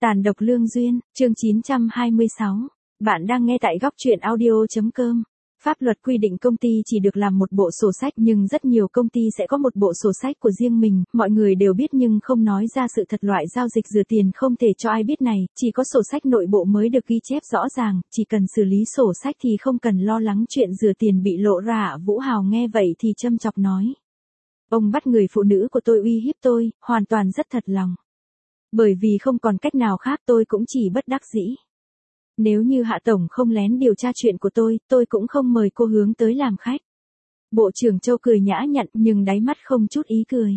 Tàn độc lương duyên, chương 926. Bạn đang nghe tại góc truyện audio.com. Pháp luật quy định công ty chỉ được làm một bộ sổ sách, nhưng rất nhiều công ty sẽ có một bộ sổ sách của riêng mình, mọi người đều biết nhưng không nói ra sự thật. Loại giao dịch rửa tiền không thể cho ai biết này, chỉ có sổ sách nội bộ mới được ghi chép rõ ràng, chỉ cần xử lý sổ sách thì không cần lo lắng chuyện rửa tiền bị lộ ra. Hạ Vũ Hào nghe vậy thì châm chọc nói. Ông bắt người phụ nữ của tôi uy hiếp tôi, hoàn toàn rất thật lòng. Bởi vì không còn cách nào khác tôi cũng chỉ bất đắc dĩ. Nếu như Hạ Tổng không lén điều tra chuyện của tôi cũng không mời cô Hướng tới làm khách. Bộ trưởng Châu cười nhã nhặn nhưng đáy mắt không chút ý cười.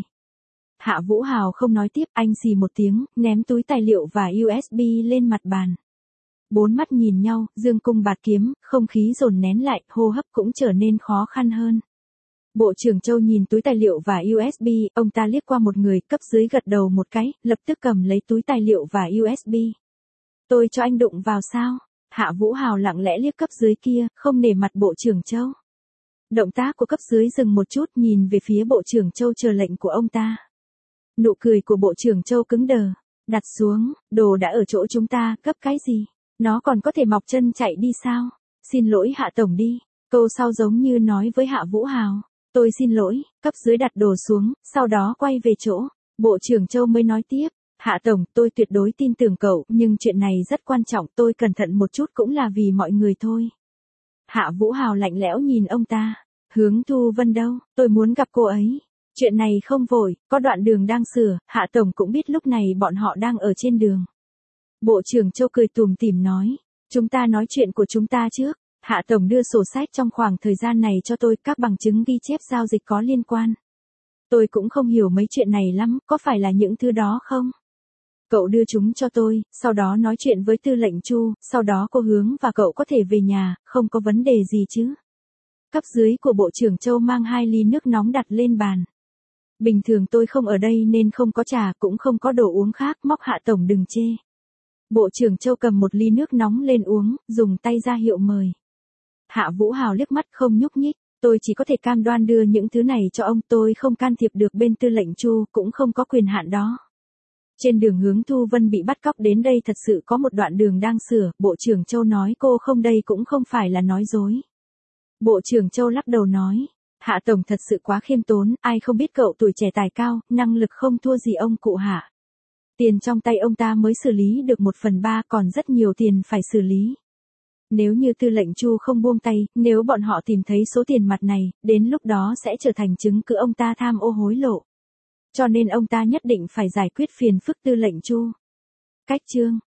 Hạ Vũ Hào không nói tiếp, anh xì một tiếng, ném túi tài liệu và USB lên mặt bàn. Bốn mắt nhìn nhau, dương cung bạt kiếm, không khí dồn nén lại, hô hấp cũng trở nên khó khăn hơn. Bộ trưởng Châu nhìn túi tài liệu và USB, ông ta liếc qua một người, cấp dưới gật đầu một cái, lập tức cầm lấy túi tài liệu và USB. Tôi cho anh đụng vào sao? Hạ Vũ Hào lặng lẽ liếc cấp dưới kia, không nể mặt bộ trưởng Châu. Động tác của cấp dưới dừng một chút, nhìn về phía bộ trưởng Châu chờ lệnh của ông ta. Nụ cười của bộ trưởng Châu cứng đờ. Đặt xuống, đồ đã ở chỗ chúng ta, cấp cái gì? Nó còn có thể mọc chân chạy đi sao? Xin lỗi Hạ Tổng đi. Câu sau giống như nói với Hạ Vũ Hào. Tôi xin lỗi, cấp dưới đặt đồ xuống, sau đó quay về chỗ. Bộ trưởng Châu mới nói tiếp. Hạ Tổng, tôi tuyệt đối tin tưởng cậu, nhưng chuyện này rất quan trọng, tôi cẩn thận một chút cũng là vì mọi người thôi. Hạ Vũ Hào lạnh lẽo nhìn ông ta. Hướng Thu Vân đâu, tôi muốn gặp cô ấy. Chuyện này không vội, có đoạn đường đang sửa, Hạ Tổng cũng biết lúc này bọn họ đang ở trên đường. Bộ trưởng Châu cười tủm tỉm nói. Chúng ta nói chuyện của chúng ta trước. Hạ Tổng đưa sổ sách trong khoảng thời gian này cho tôi, các bằng chứng ghi chép giao dịch có liên quan. Tôi cũng không hiểu mấy chuyện này lắm, có phải là những thứ đó không? Cậu đưa chúng cho tôi, sau đó nói chuyện với tư lệnh Chu, sau đó cô Hướng và cậu có thể về nhà, không có vấn đề gì chứ? Cấp dưới của bộ trưởng Châu mang 2 ly nước nóng đặt lên bàn. Bình thường tôi không ở đây nên không có trà cũng không có đồ uống khác, móc Hạ Tổng đừng chê. Bộ trưởng Châu cầm một ly nước nóng lên uống, dùng tay ra hiệu mời. Hạ Vũ Hào liếc mắt không nhúc nhích, tôi chỉ có thể cam đoan đưa những thứ này cho ông, tôi không can thiệp được bên tư lệnh Chu, cũng không có quyền hạn đó. Trên đường Hướng Thu Vân bị bắt cóc đến đây thật sự có một đoạn đường đang sửa, bộ trưởng Châu nói cô không đây cũng không phải là nói dối. Bộ trưởng Châu lắc đầu nói, Hạ Tổng thật sự quá khiêm tốn, ai không biết cậu tuổi trẻ tài cao, năng lực không thua gì ông cụ Hạ. Tiền trong tay ông ta mới xử lý được 1/3, còn rất nhiều tiền phải xử lý. Nếu như tư lệnh Chu không buông tay, nếu bọn họ tìm thấy số tiền mặt này, đến lúc đó sẽ trở thành chứng cứ ông ta tham ô hối lộ. Cho nên ông ta nhất định phải giải quyết phiền phức tư lệnh Chu. Cách chương